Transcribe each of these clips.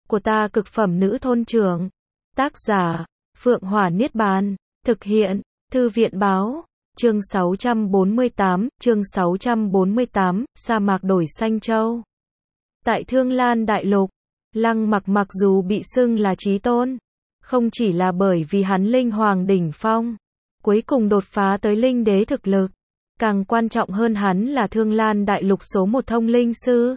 của ta cực phẩm nữ thôn trưởng. Tác giả, Phượng Hỏa Niết Bàn. Thực hiện, Thư viện Báo. Chương 648, sa mạc đổi xanh châu. Tại Thương Lan Đại Lục, Lăng Mặc mặc dù bị xưng là chí tôn, không chỉ là bởi vì hắn linh hoàng đỉnh phong, cuối cùng đột phá tới linh đế thực lực, càng quan trọng hơn hắn là Thương Lan Đại Lục số một thông linh sư.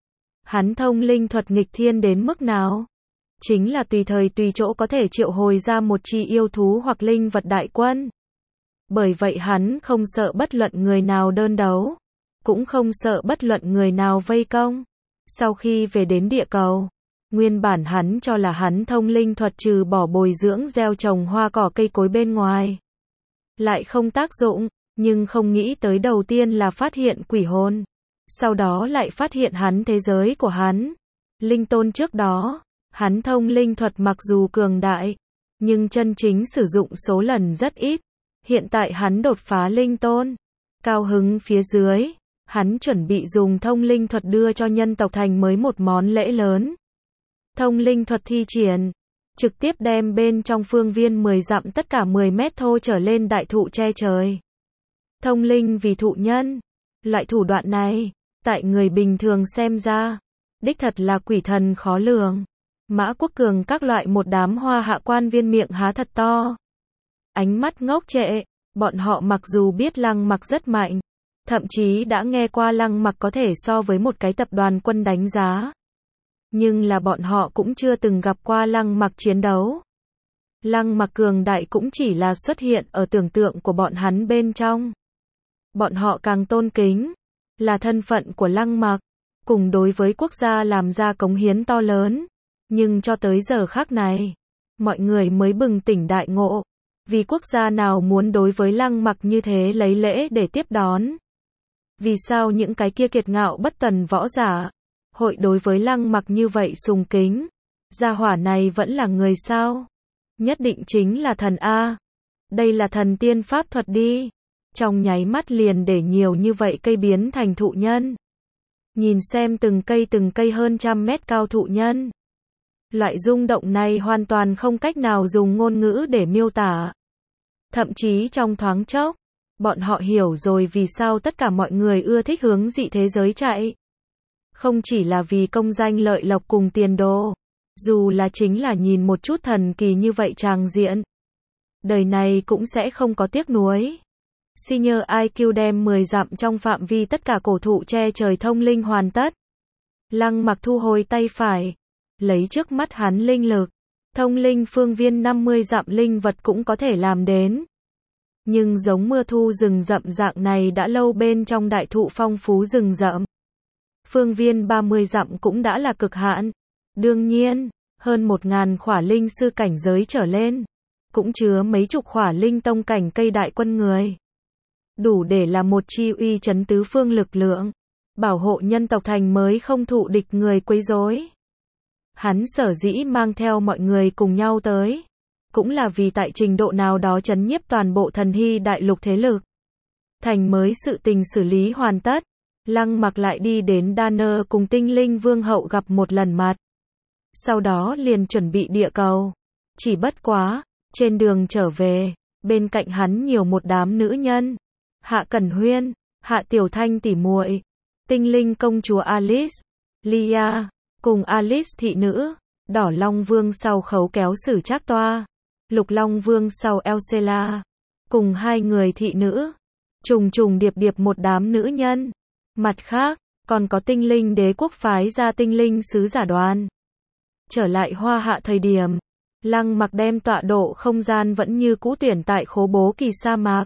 Hắn thông linh thuật nghịch thiên đến mức nào? Chính là tùy thời tùy chỗ có thể triệu hồi ra một chi yêu thú hoặc linh vật đại quân. Bởi vậy hắn không sợ bất luận người nào đơn đấu, cũng không sợ bất luận người nào vây công. Sau khi về đến địa cầu, nguyên bản hắn cho là hắn thông linh thuật trừ bỏ bồi dưỡng gieo trồng hoa cỏ cây cối bên ngoài lại không tác dụng, nhưng không nghĩ tới đầu tiên là phát hiện quỷ hồn, sau đó lại phát hiện hắn thế giới của hắn. Linh tôn trước đó, hắn thông linh thuật mặc dù cường đại, nhưng chân chính sử dụng số lần rất ít. Hiện tại hắn đột phá linh tôn, cao hứng phía dưới, hắn chuẩn bị dùng thông linh thuật đưa cho nhân tộc thành mới một món lễ lớn. Thông linh thuật thi triển, trực tiếp đem bên trong phương viên 10 dặm tất cả 10 mét thô trở lên đại thụ che trời. Thông linh vì thụ nhân, loại thủ đoạn này, tại người bình thường xem ra, đích thật là quỷ thần khó lường. Mã Quốc Cường các loại một đám hoa hạ quan viên miệng há thật to, ánh mắt ngốc trệ. Bọn họ mặc dù biết Lăng Mặc rất mạnh, thậm chí đã nghe qua Lăng Mặc có thể so với một cái tập đoàn quân đánh giá, nhưng là bọn họ cũng chưa từng gặp qua Lăng Mặc chiến đấu. Lăng Mặc cường đại cũng chỉ là xuất hiện ở tưởng tượng của bọn hắn bên trong. Bọn họ càng tôn kính là thân phận của Lăng Mặc, cùng đối với quốc gia làm ra cống hiến to lớn. Nhưng cho tới giờ khắc này, mọi người mới bừng tỉnh đại ngộ, vì quốc gia nào muốn đối với Lăng Mặc như thế lấy lễ để tiếp đón? Vì sao những cái kia kiệt ngạo bất tuần võ giả hội đối với Lăng Mặc như vậy sùng kính? Gia hỏa này vẫn là người sao? Nhất định chính là thần A. Đây là thần tiên pháp thuật đi. Trong nháy mắt liền để nhiều như vậy cây biến thành thụ nhân. Nhìn xem từng cây hơn 100 mét cao thụ nhân. Loại rung động này hoàn toàn không cách nào dùng ngôn ngữ để miêu tả. Thậm chí trong thoáng chốc, bọn họ hiểu rồi vì sao tất cả mọi người ưa thích hướng dị thế giới chạy. Không chỉ là vì công danh lợi lộc cùng tiền đồ, dù là chính là nhìn một chút thần kỳ như vậy tràng diện, đời này cũng sẽ không có tiếc nuối. Senior IQ đem 10 dặm trong phạm vi tất cả cổ thụ che trời thông linh hoàn tất. Lăng Mặc thu hồi tay phải, lấy trước mắt hắn linh lực, thông linh phương viên 50 dặm linh vật cũng có thể làm đến. Nhưng giống mưa thu rừng rậm dạng này đã lâu bên trong đại thụ phong phú rừng rậm. Phương viên 30 dặm cũng đã là cực hạn. Đương nhiên, hơn 1000 khỏa linh sư cảnh giới trở lên, cũng chứa mấy chục khỏa linh tông cảnh cây đại quân người. Đủ để là một chi uy chấn tứ phương lực lượng, bảo hộ nhân tộc thành mới không thụ địch người quấy rối. Hắn sở dĩ mang theo mọi người cùng nhau tới, cũng là vì tại trình độ nào đó chấn nhiếp toàn bộ thần hy đại lục thế lực. Thành mới sự tình xử lý hoàn tất, Lăng Mặc lại đi đến Danner cùng tinh linh vương hậu gặp một lần mặt. Sau đó liền chuẩn bị địa cầu. Chỉ bất quá, trên đường trở về, bên cạnh hắn nhiều một đám nữ nhân. Hạ Cẩn Huyên, Hạ Tiểu Thanh tỉ muội, tinh linh công chúa Alice, Lia, cùng Alice thị nữ, Đỏ Long Vương sau khấu kéo sử Trác Toa, Lục Long Vương sau Elsela, cùng hai người thị nữ, trùng trùng điệp điệp một đám nữ nhân. Mặt khác, còn có tinh linh đế quốc phái ra tinh linh sứ giả đoàn. Trở lại Hoa Hạ thời điểm, Lăng Mặc đem tọa độ không gian vẫn như cũ tuyển tại Khố Bố Kỳ sa mạc.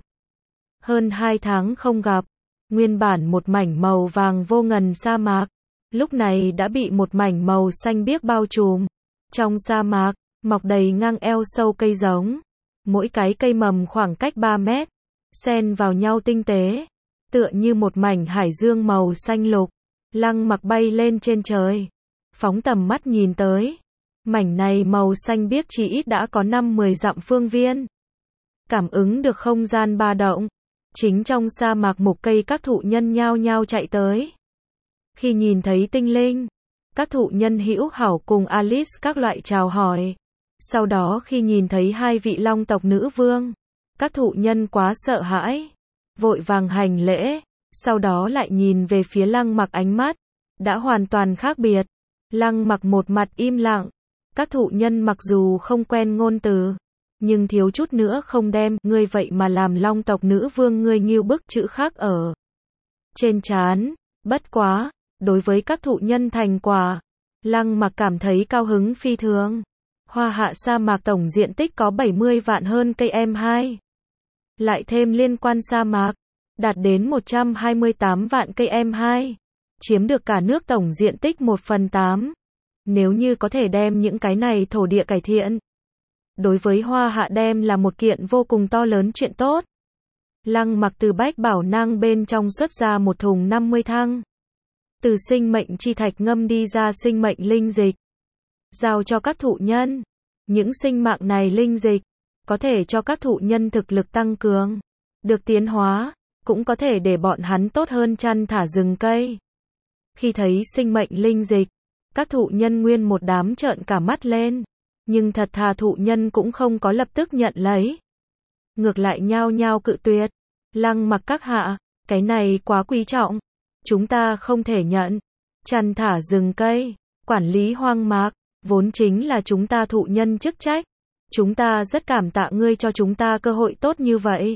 Hơn 2 tháng không gặp, nguyên bản một mảnh màu vàng vô ngần sa mạc, lúc này đã bị một mảnh màu xanh biếc bao trùm. Trong sa mạc, mọc đầy ngang eo sâu cây giống, mỗi cái cây mầm khoảng cách 3 mét, xen vào nhau tinh tế, tựa như một mảnh hải dương màu xanh lục. Lăng Mặc bay lên trên trời, phóng tầm mắt nhìn tới, mảnh này màu xanh biếc chỉ ít đã có 5-10 dặm phương viên. Cảm ứng được không gian ba động, chính trong sa mạc mục cây các thụ nhân nhao nhao chạy tới. Khi nhìn thấy tinh linh, Các thụ nhân hữu hảo cùng Alice các loại chào hỏi. Sau đó khi nhìn thấy hai vị long tộc nữ vương, các thụ nhân quá sợ hãi, vội vàng hành lễ, sau đó lại nhìn về phía Lăng Mặc, ánh mắt đã hoàn toàn khác biệt. Lăng Mặc một mặt im lặng. Các thụ nhân mặc dù không quen ngôn từ, nhưng thiếu chút nữa không đem ngươi vậy mà làm long tộc nữ vương, ngươi nghiêu bức chữ khác ở trên trán. Bất quá, đối với các thụ nhân thành quả, Lăng Mặc cảm thấy cao hứng phi thường. Hoa Hạ sa mạc tổng diện tích có 70 vạn hơn cây m2. Lại thêm liên quan sa mạc, đạt đến 128 vạn cây m2, chiếm được cả nước tổng diện tích 1/8. Nếu như có thể đem những cái này thổ địa cải thiện, đối với Hoa Hạ đem là một kiện vô cùng to lớn chuyện tốt. Lăng Mặc từ bách bảo nang bên trong xuất ra một thùng 50 thăng. Từ sinh mệnh chi thạch ngâm đi ra sinh mệnh linh dịch. Giao cho các thụ nhân. Những sinh mạng này linh dịch, có thể cho các thụ nhân thực lực tăng cường, được tiến hóa, cũng có thể để bọn hắn tốt hơn chăn thả rừng cây. Khi thấy sinh mệnh linh dịch, các thụ nhân nguyên một đám trợn cả mắt lên. Nhưng thật thà thụ nhân cũng không có lập tức nhận lấy. Ngược lại nhao nhao cự tuyệt. Lăng Mặc các hạ, cái này quá quý trọng. Chúng ta không thể nhận. Chăn thả rừng cây, quản lý hoang mạc, vốn chính là chúng ta thụ nhân chức trách. Chúng ta rất cảm tạ ngươi cho chúng ta cơ hội tốt như vậy.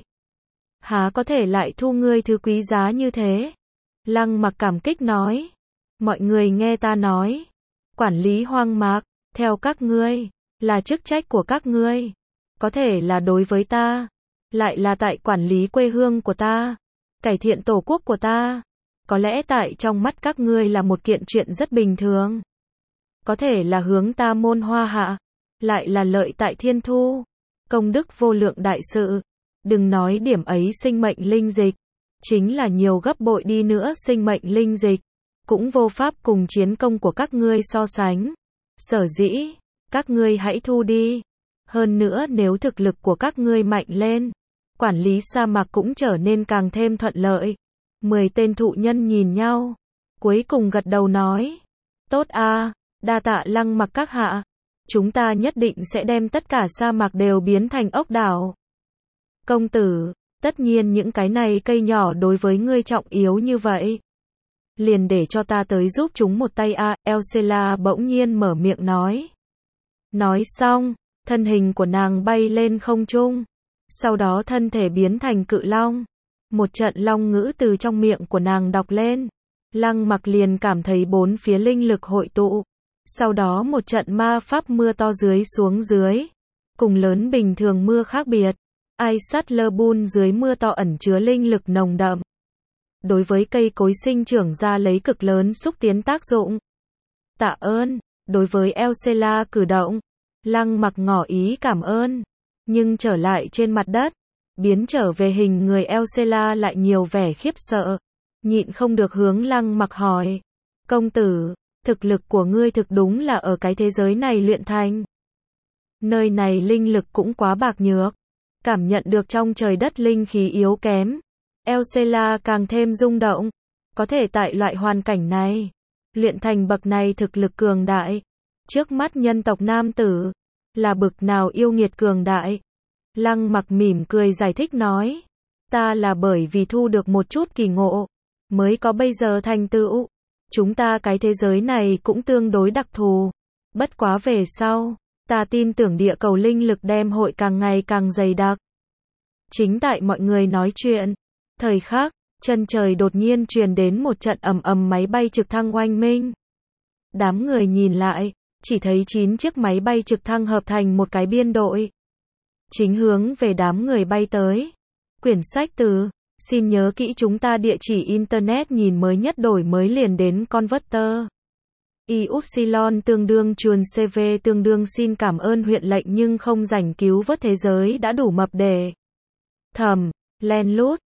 Há có thể lại thu ngươi thứ quý giá như thế? Lăng Mặc cảm kích nói. Mọi người nghe ta nói. Quản lý hoang mạc, theo các ngươi, là chức trách của các ngươi. Có thể là đối với ta, lại là tại quản lý quê hương của ta, cải thiện tổ quốc của ta. Có lẽ tại trong mắt các ngươi là một kiện chuyện rất bình thường. Có thể là hướng ta môn Hoa Hạ, lại là lợi tại thiên thu. Công đức vô lượng đại sự. Đừng nói điểm ấy sinh mệnh linh dịch, chính là nhiều gấp bội đi nữa sinh mệnh linh dịch, cũng vô pháp cùng chiến công của các ngươi so sánh. Sở dĩ, các ngươi hãy thu đi. Hơn nữa nếu thực lực của các ngươi mạnh lên, quản lý sa mạc cũng trở nên càng thêm thuận lợi. 10 tên thụ nhân nhìn nhau, cuối cùng gật đầu nói. Tốt a, đa tạ Lăng Mặc các hạ. Chúng ta nhất định sẽ đem tất cả sa mạc đều biến thành ốc đảo. Công tử, tất nhiên những cái này cây nhỏ đối với ngươi trọng yếu như vậy. Liền để cho ta tới giúp chúng một tay a. Elsela bỗng nhiên mở miệng nói. Nói xong, thân hình của nàng bay lên không trung. Sau đó thân thể biến thành cự long. Một trận long ngữ từ trong miệng của nàng đọc lên. Lăng Mặc liền cảm thấy bốn phía linh lực hội tụ. Sau đó một trận ma pháp mưa to xuống dưới. Cùng lớn bình thường mưa khác biệt. Aisatlerbun dưới mưa to ẩn chứa linh lực nồng đậm. Đối với cây cối sinh trưởng ra lấy cực lớn xúc tiến tác dụng. Tạ ơn, đối với Elsela cử động, Lăng Mặc ngỏ ý cảm ơn. Nhưng trở lại trên mặt đất, biến trở về hình người Elsela lại nhiều vẻ khiếp sợ. Nhịn không được hướng Lăng Mặc hỏi. Công tử, thực lực của ngươi thực đúng là ở cái thế giới này luyện thành. Nơi này linh lực cũng quá bạc nhược. Cảm nhận được trong trời đất linh khí yếu kém. Elsela càng thêm rung động. Có thể tại loại hoàn cảnh này, luyện thành bậc này thực lực cường đại. Trước mắt nhân tộc nam tử, là bậc nào yêu nghiệt cường đại. Lăng Mặc mỉm cười giải thích nói. Ta là bởi vì thu được một chút kỳ ngộ, mới có bây giờ thành tựu. Chúng ta cái thế giới này cũng tương đối đặc thù. Bất quá về sau, ta tin tưởng địa cầu linh lực đem hội càng ngày càng dày đặc. Chính tại mọi người nói chuyện, thời khắc, chân trời đột nhiên truyền đến một trận ầm ầm máy bay trực thăng oanh minh. Đám người nhìn lại, chỉ thấy 9 chiếc máy bay trực thăng hợp thành một cái biên đội. Chính hướng về đám người bay tới. Quyển sách từ, xin nhớ kỹ chúng ta địa chỉ internet nhìn mới nhất đổi mới liền đến Converter. YY tương đương chuồn CV tương đương xin cảm ơn huyện lệnh nhưng không rảnh cứu vớt thế giới đã đủ mập để thầm, len lút.